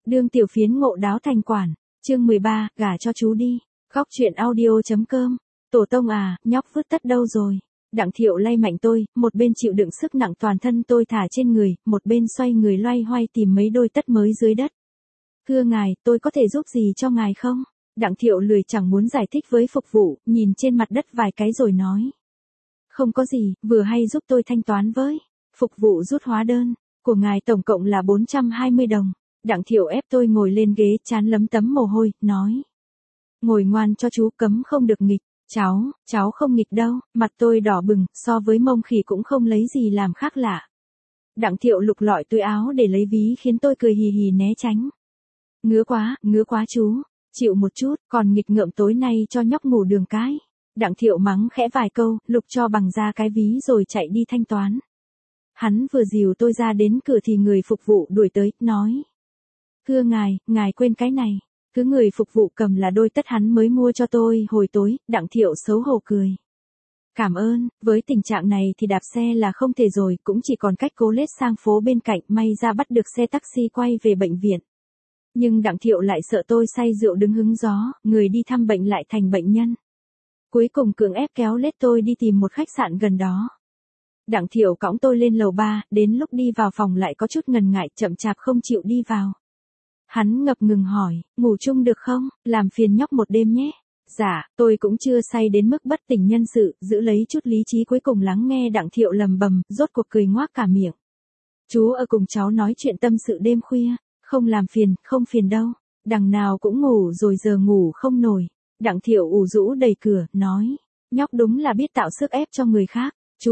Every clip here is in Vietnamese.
Đương tiểu phiến ngộ đáo thành quản, chương 13, gả cho chú đi. Góc truyện audio.com. Tổ tông à, nhóc vứt tất đâu rồi? Đặng Thiệu lay mạnh tôi, một bên chịu đựng sức nặng toàn thân tôi thả trên người, một bên xoay người loay hoay tìm mấy đôi tất mới dưới đất. Thưa ngài, tôi có thể giúp gì cho ngài không? Đặng Thiệu lười chẳng muốn giải thích với phục vụ, nhìn trên mặt đất vài cái rồi nói. Không có gì, vừa hay giúp tôi thanh toán với. Phục vụ rút hóa đơn, của ngài tổng cộng là 420 đồng. Đặng Thiệu ép tôi ngồi lên ghế chán lấm tấm mồ hôi, nói. Ngồi ngoan cho chú, cấm không được nghịch. Cháu không nghịch đâu, mặt tôi đỏ bừng, so với mông khỉ cũng không lấy gì làm khác lạ. Đặng Thiệu lục lọi túi áo để lấy ví khiến tôi cười hì hì né tránh. Ngứa quá chú, chịu một chút, còn nghịch ngợm tối nay cho nhóc ngủ đường cái. Đặng Thiệu mắng khẽ vài câu, lục cho bằng ra cái ví rồi chạy đi thanh toán. Hắn vừa dìu tôi ra đến cửa thì người phục vụ đuổi tới, nói. Thưa ngài quên cái này. Thứ người phục vụ cầm là đôi tất hắn mới mua cho tôi hồi tối. Đặng Thiệu xấu hổ cười. Cảm ơn, với tình trạng này thì đạp xe là không thể rồi, cũng chỉ còn cách cố lết sang phố bên cạnh, may ra bắt được xe taxi quay về bệnh viện. Nhưng Đặng Thiệu lại sợ tôi say rượu đứng hứng gió, người đi thăm bệnh lại thành bệnh nhân. Cuối cùng cưỡng ép kéo lết tôi đi tìm một khách sạn gần đó. Đặng Thiệu cõng tôi lên lầu 3, đến lúc đi vào phòng lại có chút ngần ngại, chậm chạp không chịu đi vào. Hắn ngập ngừng hỏi, ngủ chung được không, làm phiền nhóc một đêm nhé. Dạ, tôi cũng chưa say đến mức bất tỉnh nhân sự, giữ lấy chút lý trí cuối cùng lắng nghe Đặng Thiệu lầm bầm, rốt cuộc cười ngoác cả miệng. Chú ở cùng cháu nói chuyện tâm sự đêm khuya, không phiền đâu, đằng nào cũng ngủ rồi giờ ngủ không nổi. Đặng Thiệu ủ rũ đẩy cửa, nói, nhóc đúng là biết tạo sức ép cho người khác,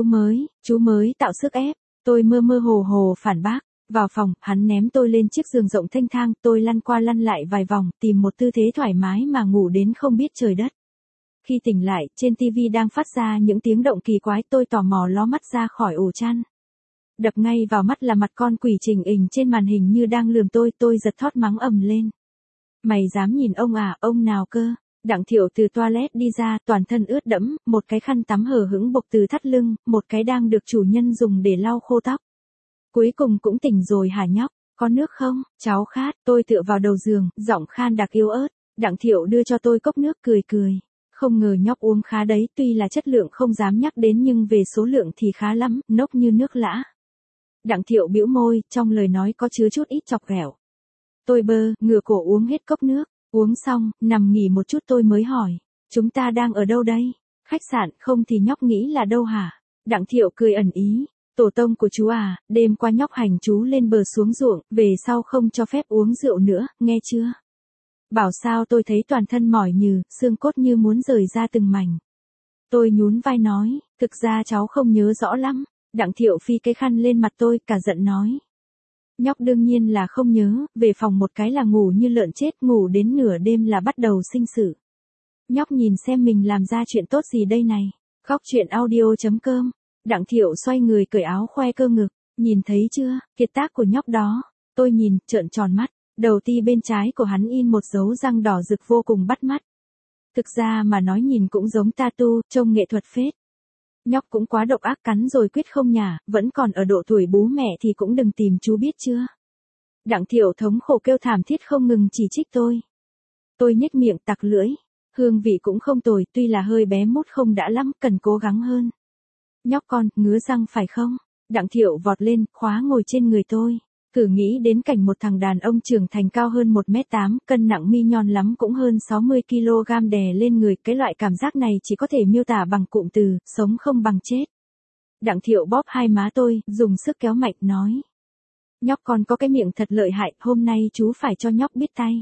chú mới tạo sức ép. Tôi mơ mơ hồ hồ phản bác. Vào phòng, hắn ném tôi lên chiếc giường rộng thanh thang, tôi lăn qua lăn lại vài vòng, tìm một tư thế thoải mái mà ngủ đến không biết trời đất. Khi tỉnh lại, trên tivi đang phát ra những tiếng động kỳ quái, tôi tò mò ló mắt ra khỏi ổ chăn. Đập ngay vào mắt là mặt con quỷ trình hình trên màn hình như đang lườm tôi giật thót mắng ầm lên. Mày dám nhìn ông à, ông nào cơ? Đặng Thiệu từ toilet đi ra, toàn thân ướt đẫm, một cái khăn tắm hở hững buộc từ thắt lưng, một cái đang được chủ nhân dùng để lau khô tóc. Cuối cùng cũng tỉnh rồi hả nhóc, có nước không, cháu khát, tôi tựa vào đầu giường, giọng khan đặc yếu ớt. Đặng Thiệu đưa cho tôi cốc nước cười. Không ngờ nhóc uống khá đấy, tuy là chất lượng không dám nhắc đến nhưng về số lượng thì khá lắm, nốc như nước lã. Đặng Thiệu bĩu môi, trong lời nói có chứa chút ít chọc ghẹo. Tôi ngửa cổ uống hết cốc nước, uống xong, nằm nghỉ một chút tôi mới hỏi, chúng ta đang ở đâu đây? Khách sạn, không thì nhóc nghĩ là đâu hả? Đặng Thiệu cười ẩn ý. Tổ tông của chú à, đêm qua nhóc hành chú lên bờ xuống ruộng, về sau không cho phép uống rượu nữa, nghe chưa? Bảo sao tôi thấy toàn thân mỏi nhừ, xương cốt như muốn rời ra từng mảnh. Tôi nhún vai nói, thực ra cháu không nhớ rõ lắm. Đặng Thiệu phi cái khăn lên mặt tôi, cả giận nói. Nhóc đương nhiên là không nhớ, về phòng một cái là ngủ như lợn chết, ngủ đến nửa đêm là bắt đầu sinh sự. Nhóc nhìn xem mình làm ra chuyện tốt gì đây này. Góc truyện audio.com. Đặng Thiệu xoay người cởi áo khoe cơ ngực, nhìn thấy chưa, kiệt tác của nhóc đó. Tôi nhìn, trợn tròn mắt, đầu ti bên trái của hắn in một dấu răng đỏ rực vô cùng bắt mắt. Thực ra mà nói nhìn cũng giống tattoo, trông nghệ thuật phết. Nhóc cũng quá độc ác, cắn rồi quyết không nhả, vẫn còn ở độ tuổi bú mẹ thì cũng đừng tìm chú biết chưa. Đặng Thiệu thống khổ kêu thảm thiết không ngừng chỉ trích tôi. Tôi nhếch miệng tặc lưỡi, hương vị cũng không tồi, tuy là hơi bé mút không đã lắm, cần cố gắng hơn. Nhóc con, ngứa răng phải không? Đặng Thiệu vọt lên, khóa ngồi trên người tôi. Thử nghĩ đến cảnh một thằng đàn ông trưởng thành cao hơn 1m8, cân nặng mi nhon lắm cũng hơn 60kg đè lên người. Cái loại cảm giác này chỉ có thể miêu tả bằng cụm từ, sống không bằng chết. Đặng Thiệu bóp hai má tôi, dùng sức kéo mạnh, nói. Nhóc con có cái miệng thật lợi hại, hôm nay chú phải cho nhóc biết tay.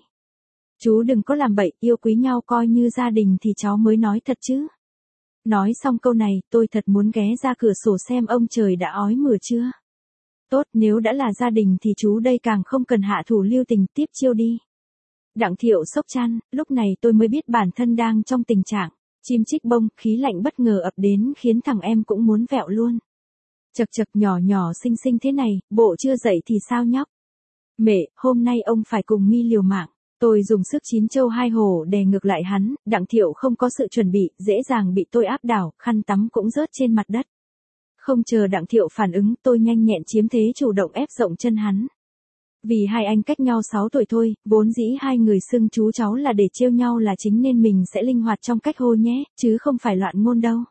Chú đừng có làm bậy, yêu quý nhau coi như gia đình thì cháu mới nói thật chứ. Nói xong câu này, tôi thật muốn ghé ra cửa sổ xem ông trời đã ói mửa chưa. Tốt, nếu đã là gia đình thì chú đây càng không cần hạ thủ lưu tình, tiếp chiêu đi. Đặng Thiệu xốc chăn, lúc này tôi mới biết bản thân đang trong tình trạng chim chích bông, khí lạnh bất ngờ ập đến khiến thằng em cũng muốn vẹo luôn. Chật nhỏ xinh xinh thế này, bộ chưa dậy thì sao nhóc? Mẹ, hôm nay ông phải cùng mi liều mạng. Tôi dùng sức chín châu hai hổ đè ngược lại hắn, Đặng Thiệu không có sự chuẩn bị, dễ dàng bị tôi áp đảo, khăn tắm cũng rớt trên mặt đất. Không chờ Đặng Thiệu phản ứng, tôi nhanh nhẹn chiếm thế chủ động ép rộng chân hắn. Vì hai anh cách nhau 6 tuổi thôi, vốn dĩ hai người xưng chú cháu là để trêu nhau là chính nên mình sẽ linh hoạt trong cách hô nhé, chứ không phải loạn ngôn đâu.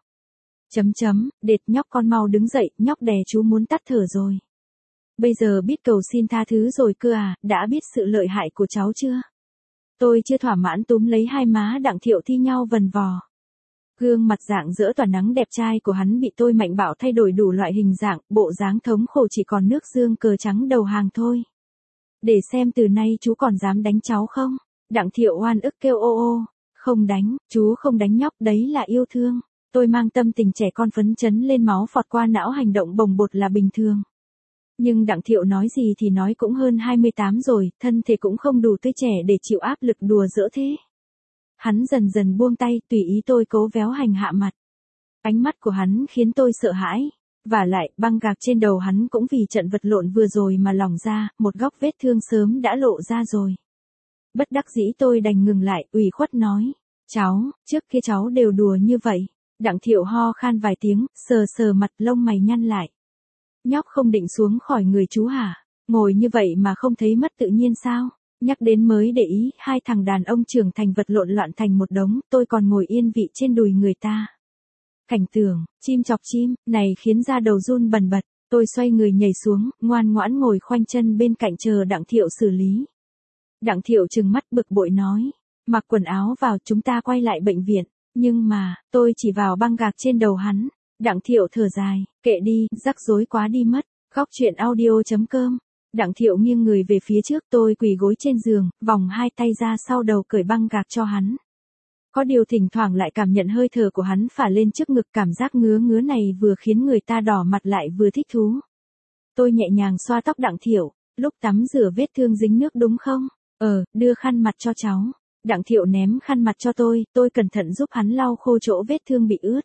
Đệt nhóc con mau đứng dậy, nhóc đè chú muốn tắt thở rồi. Bây giờ biết cầu xin tha thứ rồi cơ à, đã biết sự lợi hại của cháu chưa? Tôi chưa thỏa mãn túm lấy hai má Đặng Thiệu thi nhau vần vò. Gương mặt rạng rỡ tỏa nắng đẹp trai của hắn bị tôi mạnh bạo thay đổi đủ loại hình dạng, bộ dáng thống khổ chỉ còn nước dương cờ trắng đầu hàng thôi. Để xem từ nay chú còn dám đánh cháu không? Đặng Thiệu oan ức kêu ô ô. Không đánh, chú không đánh nhóc, đấy là yêu thương. Tôi mang tâm tình trẻ con phấn chấn lên máu phọt qua não, hành động bồng bột là bình thường. Nhưng Đặng Thiệu nói gì thì nói cũng hơn 28 rồi, thân thể cũng không đủ tươi trẻ để chịu áp lực đùa giỡn thế. Hắn dần dần buông tay, tùy ý tôi cố véo hành hạ mặt. Ánh mắt của hắn khiến tôi sợ hãi. Và lại, băng gạc trên đầu hắn cũng vì trận vật lộn vừa rồi mà lỏng ra, một góc vết thương sớm đã lộ ra rồi. Bất đắc dĩ tôi đành ngừng lại, ủy khuất nói. Cháu, trước kia cháu đều đùa như vậy. Đặng Thiệu ho khan vài tiếng, sờ sờ mặt, lông mày nhăn lại. Nhóc không định xuống khỏi người chú hả? Ngồi như vậy mà không thấy mất tự nhiên sao? Nhắc đến mới để ý, hai thằng đàn ông trưởng thành vật lộn loạn thành một đống, tôi còn ngồi yên vị trên đùi người ta. Cảnh tượng, chim chọc chim, này khiến da đầu run bần bật, tôi xoay người nhảy xuống, ngoan ngoãn ngồi khoanh chân bên cạnh chờ Đặng Thiệu xử lý. Đặng Thiệu trừng mắt bực bội nói, mặc quần áo vào, chúng ta quay lại bệnh viện, nhưng mà, tôi chỉ vào băng gạc trên đầu hắn. Đặng Thiệu thở dài, kệ đi, rắc rối quá đi mất. Góc chuyện audio.com. Đặng Thiệu nghiêng người về phía trước, tôi quỳ gối trên giường, vòng hai tay ra sau đầu cởi băng gạc cho hắn. Có điều thỉnh thoảng lại cảm nhận hơi thở của hắn phả lên trước ngực, cảm giác ngứa ngứa này vừa khiến người ta đỏ mặt lại vừa thích thú. Tôi nhẹ nhàng xoa tóc Đặng Thiệu, lúc tắm rửa vết thương dính nước đúng không? Đưa khăn mặt cho cháu. Đặng Thiệu ném khăn mặt cho tôi cẩn thận giúp hắn lau khô chỗ vết thương bị ướt.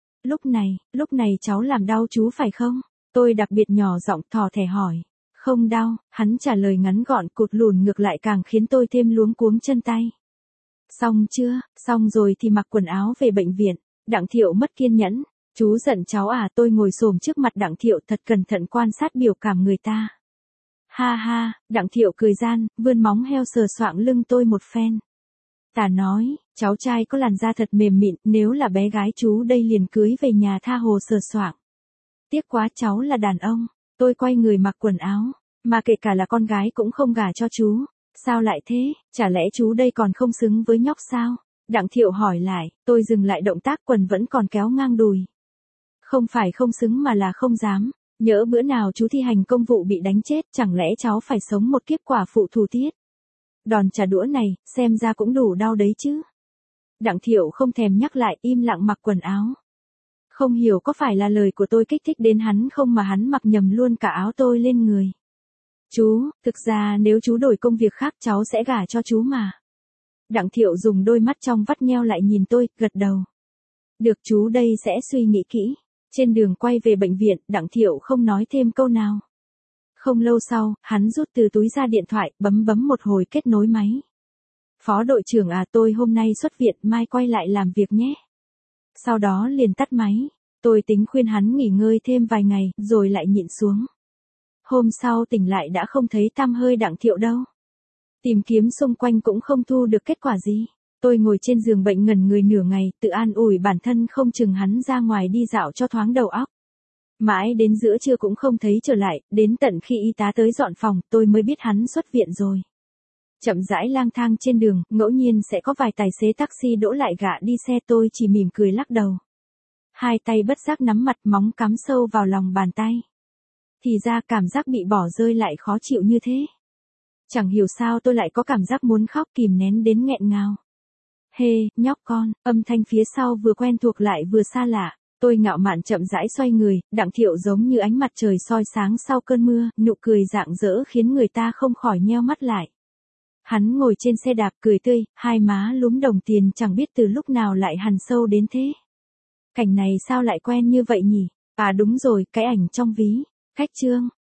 Lúc này cháu làm đau chú phải không? Tôi đặc biệt nhỏ giọng thò thẻ hỏi. Không đau, hắn trả lời ngắn gọn, cụt lùn ngược lại càng khiến tôi thêm luống cuống chân tay. Xong chưa? Xong rồi thì mặc quần áo về bệnh viện. Đặng Thiệu mất kiên nhẫn. Chú giận cháu à? Tôi ngồi xổm trước mặt Đặng Thiệu thật cẩn thận quan sát biểu cảm người ta. Ha ha, Đặng Thiệu cười gian, vươn móng heo sờ soạng lưng tôi một phen. Ta nói, cháu trai có làn da thật mềm mịn, nếu là bé gái chú đây liền cưới về nhà tha hồ sờ soạng. Tiếc quá cháu là đàn ông. Tôi quay người mặc quần áo, mà kể cả là con gái cũng không gả cho chú. Sao lại thế, chả lẽ chú đây còn không xứng với nhóc sao? Đặng Thiệu hỏi lại, tôi dừng lại động tác, quần vẫn còn kéo ngang đùi. Không phải không xứng mà là không dám. Nhỡ bữa nào chú thi hành công vụ bị đánh chết, chẳng lẽ cháu phải sống một kiếp quả phụ thủ tiết? Đòn trả đũa này, xem ra cũng đủ đau đấy chứ. Đặng Thiệu không thèm nhắc lại, im lặng mặc quần áo. Không hiểu có phải là lời của tôi kích thích đến hắn không mà hắn mặc nhầm luôn cả áo tôi lên người. Chú, thực ra nếu chú đổi công việc khác cháu sẽ gả cho chú mà. Đặng Thiệu dùng đôi mắt trong vắt nheo lại nhìn tôi, gật đầu. Được, chú đây sẽ suy nghĩ kỹ. Trên đường quay về bệnh viện, Đặng Thiệu không nói thêm câu nào. Không lâu sau, hắn rút từ túi ra điện thoại, bấm một hồi kết nối máy. Phó đội trưởng à, tôi hôm nay xuất viện, mai quay lại làm việc nhé. Sau đó liền tắt máy. Tôi tính khuyên hắn nghỉ ngơi thêm vài ngày, rồi lại nhịn xuống. Hôm sau tỉnh lại đã không thấy tăm hơi Đặng Thiệu đâu. Tìm kiếm xung quanh cũng không thu được kết quả gì. Tôi ngồi trên giường bệnh ngẩn người nửa ngày, tự an ủi bản thân không chừng hắn ra ngoài đi dạo cho thoáng đầu óc. Mãi đến giữa trưa cũng không thấy trở lại, đến tận khi y tá tới dọn phòng, tôi mới biết hắn xuất viện rồi. Chậm rãi lang thang trên đường, ngẫu nhiên sẽ có vài tài xế taxi đỗ lại gạ đi xe, tôi chỉ mỉm cười lắc đầu. Hai tay bất giác nắm mặt, móng cắm sâu vào lòng bàn tay. Thì ra cảm giác bị bỏ rơi lại khó chịu như thế. Chẳng hiểu sao tôi lại có cảm giác muốn khóc, kìm nén đến nghẹn ngào. Hê, nhóc con, âm thanh phía sau vừa quen thuộc lại vừa xa lạ. Tôi ngạo mạn chậm rãi xoay người, Đặng Thiệu giống như ánh mặt trời soi sáng sau cơn mưa, nụ cười rạng rỡ khiến người ta không khỏi nheo mắt lại. Hắn ngồi trên xe đạp cười tươi, hai má lúm đồng tiền chẳng biết từ lúc nào lại hằn sâu đến thế. Cảnh này sao lại quen như vậy nhỉ? À đúng rồi, cái ảnh trong ví. Khách trương.